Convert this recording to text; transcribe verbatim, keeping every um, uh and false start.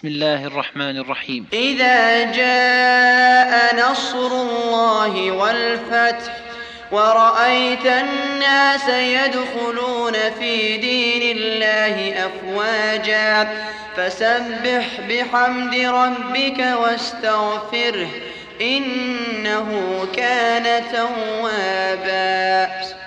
بسم الله الرحمن الرحيم. إذا جاء نصر الله والفتح ورأيت الناس يدخلون في دين الله أفواجا فسبح بحمد ربك واستغفره إنه كان توابا.